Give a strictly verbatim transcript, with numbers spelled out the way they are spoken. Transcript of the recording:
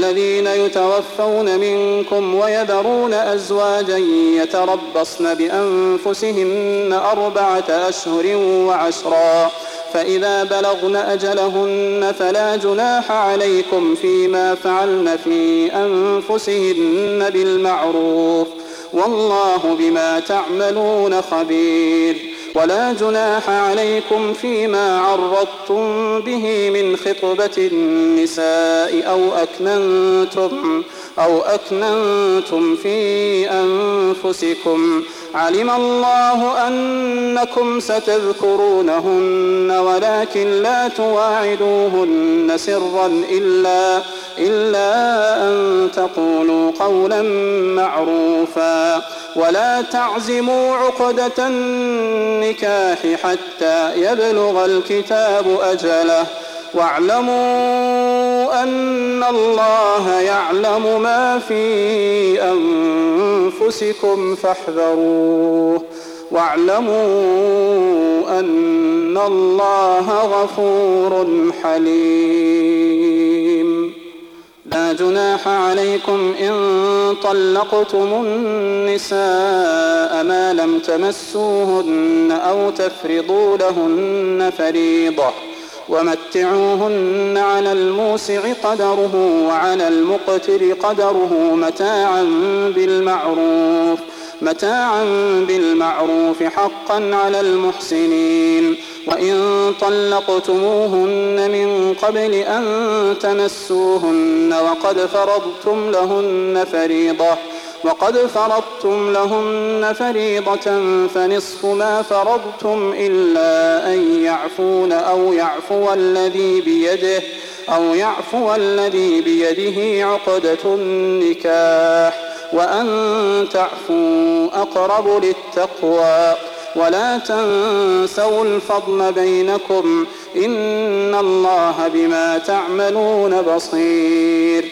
الذين يتوفون منكم ويذرون أزواجا يتربصن بأنفسهن أربعة أشهر وعشرا فإذا بلغن أجلهن فلا جناح عليكم فيما فعلن في أنفسهن بالمعروف والله بما تعملون خبير. ولا جناح عليكم فيما عرضتم به من خطبة النساء أو أكننتم أو أكننتم في أنفسكم علم الله أنكم ستذكرونهن ولكن لا تواعدوهن سرا إلا, إلا أن تقولوا قولا معروفا ولا تعزموا عقدة النكاح حتى يبلغ الكتاب أجله واعلموا أن الله يعلم ما في أنفسكم فاحذروه واعلموا أن الله غفور حليم. لا جناح عليكم إن طلقتم النساء ما لم تمسوهن أو تفرضوا لهن فريضة ومتعوهن على الموسع قدره وعلى المقتر قدره متاعا بالمعروف متاعا بالمعروف حقا على المحسنين. وإن طلقتموهن من قبل أن تمسوهن وقد فرضتم لهن فريضة وقد فرضتم لهن فريضة فنصف ما فرضتم إلا أن يعفون أو يعفو الذي بيده أو يعفو الذي بيده عقدة النكاح وأن تعفوا أقرب للتقوى ولا تنسوا الفضل بينكم إن الله بما تعملون بصير.